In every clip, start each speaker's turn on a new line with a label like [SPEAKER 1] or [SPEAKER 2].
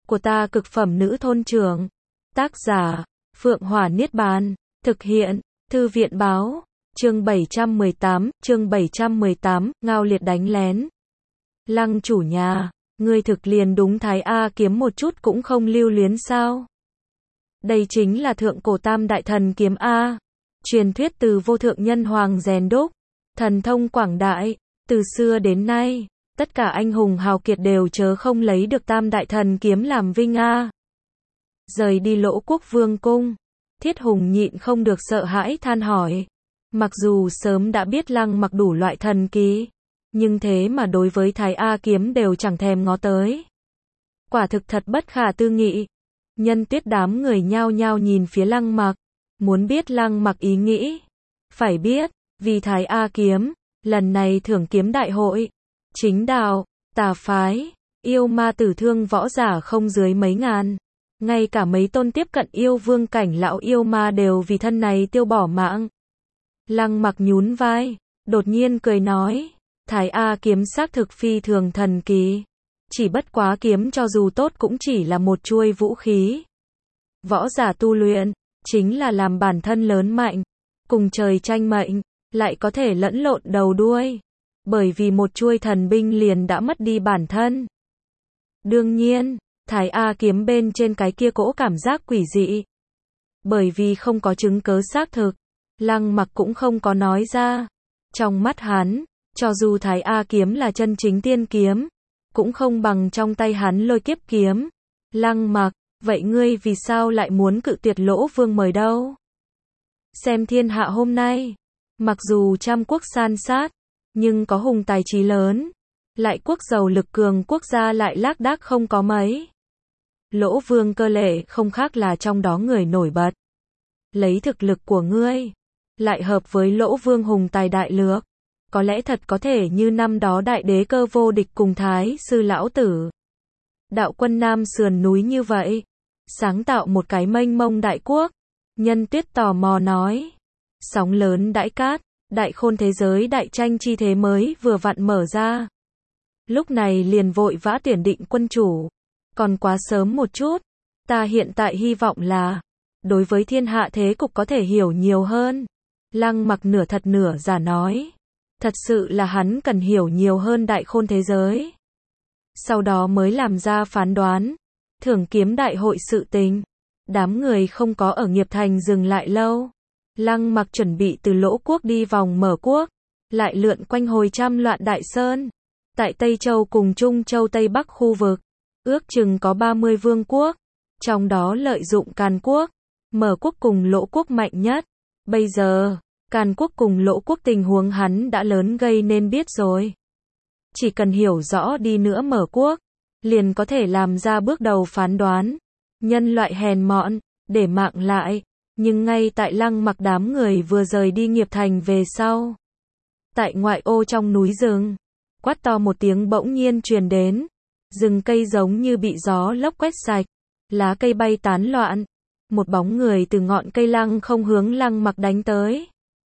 [SPEAKER 1] của ta cực phẩm nữ thôn trưởng. Tác giả, Phượng Hỏa Niết Bàn. Thực hiện, Thư viện báo. Chương 718, Ngao Liệt đánh lén. Lăng chủ nhà, ngươi thực liền đúng Thái A kiếm một chút cũng không lưu luyến sao? Đây chính là thượng cổ tam đại thần kiếm A. Truyền thuyết từ vô thượng nhân hoàng rèn đúc, thần thông quảng đại, từ xưa đến nay, tất cả anh hùng hào kiệt đều chớ không lấy được tam đại thần kiếm làm vinh A. Rời đi Lỗ Quốc Vương cung, Thiết Hùng nhịn không được sợ hãi than hỏi. Mặc dù sớm đã biết Lăng Mặc đủ loại thần kỹ, nhưng thế mà đối với Thái A kiếm đều chẳng thèm ngó tới. Quả thực thật bất khả tư nghị. Nhân Tuyết đám người nhao nhao nhìn phía Lăng Mặc, muốn biết Lăng Mặc ý nghĩ. Phải biết, vì Thái A kiếm, lần này thưởng kiếm đại hội, chính đạo, tà phái, yêu ma tử thương võ giả không dưới mấy ngàn. Ngay cả mấy tôn tiếp cận yêu vương cảnh lão yêu ma đều vì thân này tiêu bỏ mạng. Lăng Mặc nhún vai, đột nhiên cười nói, Thái A kiếm xác thực phi thường thần kỳ. Chỉ bất quá kiếm cho dù tốt cũng chỉ là một chuôi vũ khí. Võ giả tu luyện, chính là làm bản thân lớn mạnh, cùng trời tranh mệnh, lại có thể lẫn lộn đầu đuôi. Bởi vì một chuôi thần binh liền đã mất đi bản thân. Đương nhiên, Thái A kiếm bên trên cái kia cỗ cảm giác quỷ dị. Bởi vì không có chứng cớ xác thực, Lăng Mặc cũng không có nói ra. Trong mắt hắn, cho dù Thái A kiếm là chân chính tiên kiếm, cũng không bằng trong tay hắn Lôi Kiếp kiếm. Lăng Mặc, vậy ngươi vì sao lại muốn cự tuyệt Lỗ Vương mời đâu? Xem thiên hạ hôm nay, mặc dù trăm quốc san sát, nhưng có hùng tài trí lớn, lại quốc giàu lực cường quốc gia lại lác đác không có mấy. Lỗ Vương Cơ Lệ không khác là trong đó người nổi bật. Lấy thực lực của ngươi, lại hợp với Lỗ Vương hùng tài đại lược, có lẽ thật có thể như năm đó đại đế Cơ vô địch cùng Thái sư lão tử. Đạo quân Nam sườn núi như vậy, sáng tạo một cái mênh mông đại quốc. Nhân Tuyết tò mò nói, sóng lớn đãi cát, đại khôn thế giới đại tranh chi thế mới vừa vặn mở ra. Lúc này liền vội vã tuyển định quân chủ, còn quá sớm một chút. Ta hiện tại hy vọng là, đối với thiên hạ thế cục có thể hiểu nhiều hơn. Lăng Mặc nửa thật nửa giả nói, thật sự là hắn cần hiểu nhiều hơn đại khôn thế giới. Sau đó mới làm ra phán đoán. Thưởng kiếm đại hội sự tình, đám người không có ở Nghiệp Thành dừng lại lâu. Lăng Mặc chuẩn bị từ Lỗ Quốc đi vòng Mở Quốc, lại lượn quanh hồi trăm loạn đại sơn. Tại Tây Châu cùng Trung Châu Tây Bắc khu vực, ước chừng có 30 vương quốc, trong đó lợi dụng Càn Quốc, Mở Quốc cùng Lỗ Quốc mạnh nhất. Bây giờ, Càn Quốc cùng Lỗ Quốc tình huống hắn đã lớn gây nên biết rồi. Chỉ cần hiểu rõ đi nữa Mở Quốc, liền có thể làm ra bước đầu phán đoán. Nhân loại hèn mọn, để mạng lại. Nhưng ngay tại Lăng Mặc đám người vừa rời đi Nghiệp Thành về sau, tại ngoại ô trong núi rừng, quát to một tiếng bỗng nhiên truyền đến. Rừng cây giống như bị gió lốc quét sạch, lá cây bay tán loạn. Một bóng người từ ngọn cây lăng không hướng Lăng Mặc đánh tới,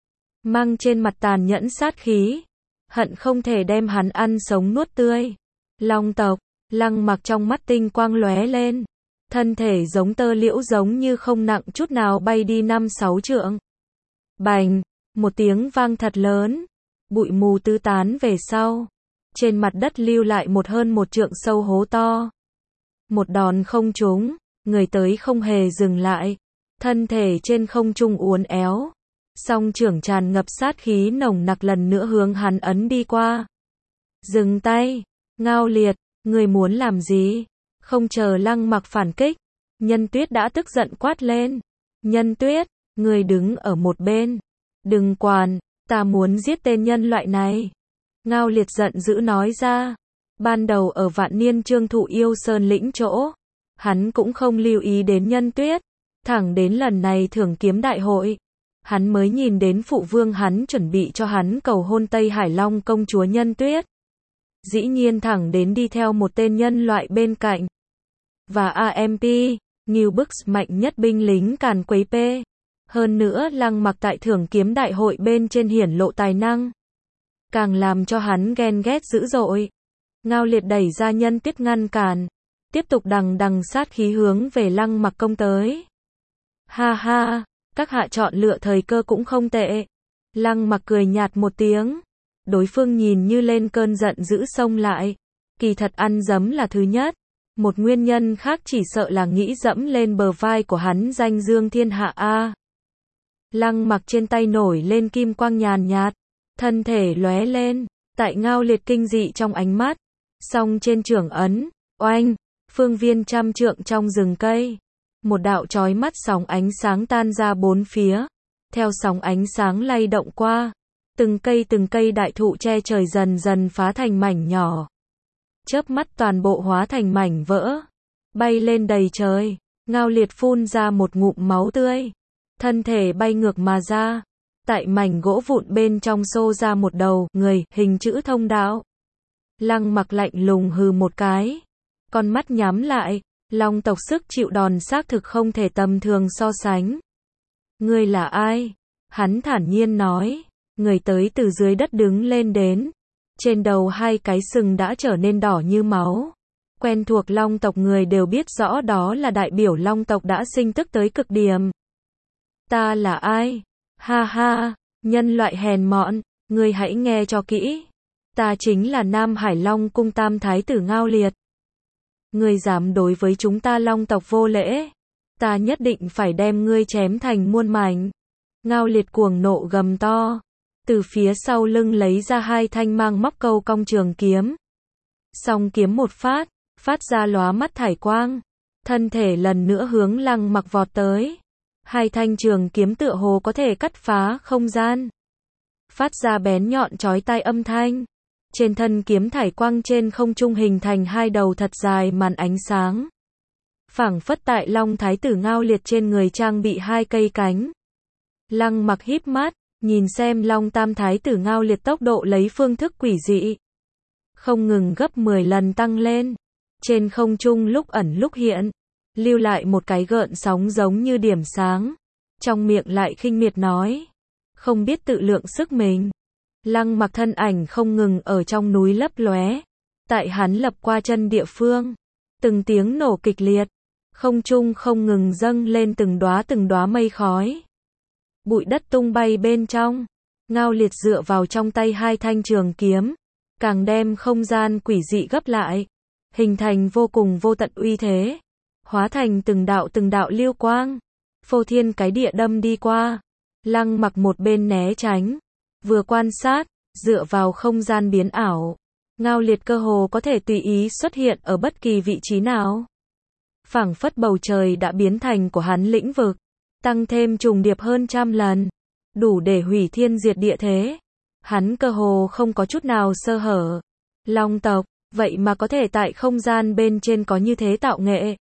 [SPEAKER 1] mang trên mặt tàn nhẫn sát khí, hận không thể đem hắn ăn sống nuốt tươi. Long tộc. Lăng Mặc trong mắt tinh quang lóe lên, thân thể giống tơ liễu giống như không nặng chút nào bay đi 5-6 trượng. Bành, một tiếng vang thật lớn, bụi mù tứ tán về sau, trên mặt đất lưu lại một hơn 1 trượng sâu hố to. Một đòn không trúng, người tới không hề dừng lại, thân thể trên không trung uốn éo, song trưởng tràn ngập sát khí nồng nặc lần nữa hướng hắn ấn đi qua. Dừng tay, Ngao Liệt, người muốn làm gì? Không chờ Lăng Mặc phản kích, Nhân Tuyết đã tức giận quát lên. Nhân Tuyết, người đứng ở một bên, đừng quản, ta muốn giết tên nhân loại này. Ngao Liệt giận dữ nói ra. Ban đầu ở Vạn Niên Trương Thụ Yêu Sơn lĩnh chỗ, hắn cũng không lưu ý đến Nhân Tuyết, thẳng đến lần này thưởng kiếm đại hội, hắn mới nhìn đến phụ vương hắn chuẩn bị cho hắn cầu hôn Tây Hải Long công chúa Nhân Tuyết. Dĩ nhiên thẳng đến đi theo một tên nhân loại bên cạnh. Và AMP, New Books mạnh nhất binh lính càn quấy P. Hơn nữa Lăng Mặc tại thưởng kiếm đại hội bên trên hiển lộ tài năng, càng làm cho hắn ghen ghét dữ dội. Ngao Liệt đẩy ra Nhân Tuyết ngăn cản, tiếp tục đằng đằng sát khí hướng về Lăng Mặc công tới. Ha ha, các hạ chọn lựa thời cơ cũng không tệ. Lăng Mặc cười nhạt một tiếng. Đối phương nhìn như lên cơn giận dữ xông lại. Kỳ thật ăn dấm là thứ nhất. Một nguyên nhân khác chỉ sợ là nghĩ dẫm lên bờ vai của hắn danh dương thiên hạ a. Lăng Mặc trên tay nổi lên kim quang nhàn nhạt, thân thể lóe lên, tại Ngao Liệt kinh dị trong ánh mắt. Song trên chưởng ấn, oanh, phương viên trăm trượng trong rừng cây. Một đạo chói mắt sóng ánh sáng tan ra bốn phía. Theo sóng ánh sáng lay động qua, từng cây đại thụ che trời dần dần phá thành mảnh nhỏ. Chớp mắt toàn bộ hóa thành mảnh vỡ, bay lên đầy trời. Ngao Liệt phun ra một ngụm máu tươi, thân thể bay ngược mà ra. Tại mảnh gỗ vụn bên trong xô ra một đầu người, hình chữ thông đạo. Lăng Mặc lạnh lùng hừ một cái, con mắt nhắm lại. Long tộc sức chịu đòn xác thực không thể tầm thường so sánh. Ngươi là ai? Hắn thản nhiên nói. Người tới từ dưới đất đứng lên đến. Trên đầu hai cái sừng đã trở nên đỏ như máu. Quen thuộc Long tộc người đều biết rõ đó là đại biểu Long tộc đã sinh tức tới cực điểm. Ta là ai? Ha ha, nhân loại hèn mọn, ngươi hãy nghe cho kỹ. Ta chính là Nam Hải Long cung tam thái tử Ngao Liệt. Ngươi dám đối với chúng ta Long tộc vô lễ, ta nhất định phải đem ngươi chém thành muôn mảnh. Ngao Liệt cuồng nộ gầm to, từ phía sau lưng lấy ra hai thanh mang móc câu cong trường kiếm. Song kiếm một phát ra lóa mắt thải quang, thân thể lần nữa hướng Lăng Mặc vọt tới. Hai thanh trường kiếm tựa hồ có thể cắt phá không gian, phát ra bén nhọn chói tai âm thanh. Trên thân kiếm thải quang trên không trung hình thành hai đầu thật dài màn ánh sáng. Phảng phất tại Long Thái tử Ngao Liệt trên người trang bị hai cây cánh. Lăng Mặc híp mắt, nhìn xem Long Tam Thái tử Ngao Liệt tốc độ lấy phương thức quỷ dị, không ngừng gấp 10 lần tăng lên. Trên không trung lúc ẩn lúc hiện, lưu lại một cái gợn sóng giống như điểm sáng. Trong miệng lại khinh miệt nói, không biết tự lượng sức mình. Lăng Mặc thân ảnh không ngừng ở trong núi lấp lóe. Tại hắn lập qua chân địa phương, từng tiếng nổ kịch liệt, không trung không ngừng dâng lên từng đóa mây khói. Bụi đất tung bay bên trong. Ngao Liệt dựa vào trong tay hai thanh trường kiếm, càng đem không gian quỷ dị gấp lại, hình thành vô cùng vô tận uy thế, hóa thành từng đạo lưu quang, phô thiên cái địa đâm đi qua. Lăng Mặc một bên né tránh, vừa quan sát, dựa vào không gian biến ảo, Ngao Liệt cơ hồ có thể tùy ý xuất hiện ở bất kỳ vị trí nào. Phảng phất bầu trời đã biến thành của hắn lĩnh vực, tăng thêm trùng điệp hơn trăm lần, đủ để hủy thiên diệt địa thế. Hắn cơ hồ không có chút nào sơ hở. Long tộc, vậy mà có thể tại không gian bên trên có như thế tạo nghệ.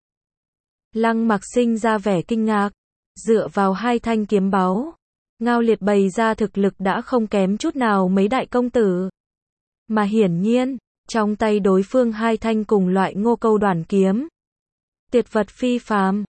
[SPEAKER 1] Lăng Mặc sinh ra vẻ kinh ngạc, dựa vào hai thanh kiếm báu, Ngao Liệt bày ra thực lực đã không kém chút nào mấy đại công tử. Mà hiển nhiên, trong tay đối phương hai thanh cùng loại Ngô Câu Đoản kiếm, tuyệt vật phi phàm.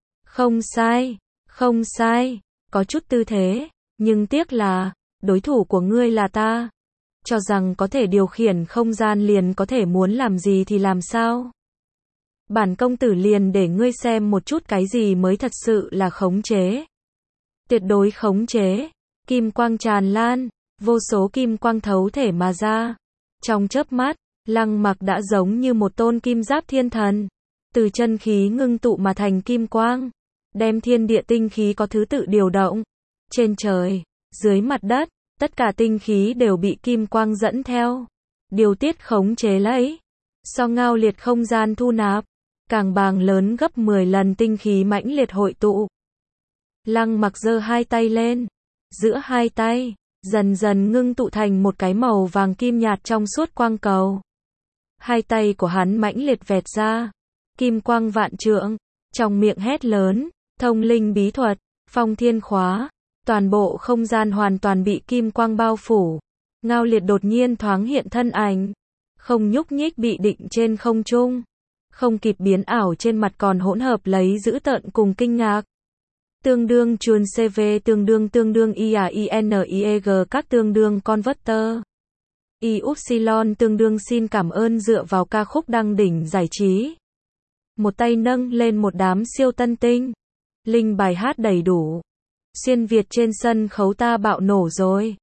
[SPEAKER 1] Không sai, có chút tư thế, nhưng tiếc là, đối thủ của ngươi là ta. Cho rằng có thể điều khiển không gian liền có thể muốn làm gì thì làm sao? Bản công tử liền để ngươi xem một chút cái gì mới thật sự là khống chế. Tuyệt đối khống chế. Kim quang tràn lan, vô số kim quang thấu thể mà ra. Trong chớp mắt, Lăng Mặc đã giống như một tôn kim giáp thiên thần, từ chân khí ngưng tụ mà thành kim quang, đem thiên địa tinh khí có thứ tự điều động. Trên trời, dưới mặt đất, tất cả tinh khí đều bị kim quang dẫn theo, điều tiết khống chế lấy. So Ngao Liệt không gian thu nạp, càng bàng lớn gấp 10 lần tinh khí mãnh liệt hội tụ. Lăng Mặc giơ hai tay lên, giữa hai tay, dần dần ngưng tụ thành một cái màu vàng kim nhạt trong suốt quang cầu. Hai tay của hắn mãnh liệt vẹt ra, kim quang vạn trượng, trong miệng hét lớn, thông linh bí thuật, phong thiên khóa. Toàn bộ không gian hoàn toàn bị kim quang bao phủ. Ngao Liệt đột nhiên thoáng hiện thân ảnh, không nhúc nhích bị định trên không trung, không kịp biến ảo trên mặt còn hỗn hợp lấy dữ tợn cùng kinh ngạc. Tương đương chuồn CV tương đương IAINIEG các tương đương converter. Y Upsilon tương đương xin cảm ơn dựa vào ca khúc đăng đỉnh giải trí. một tay nâng lên một đám siêu tân tinh. Linh bài hát đầy đủ. Xuyên Việt trên sân khấu ta bạo nổ rồi.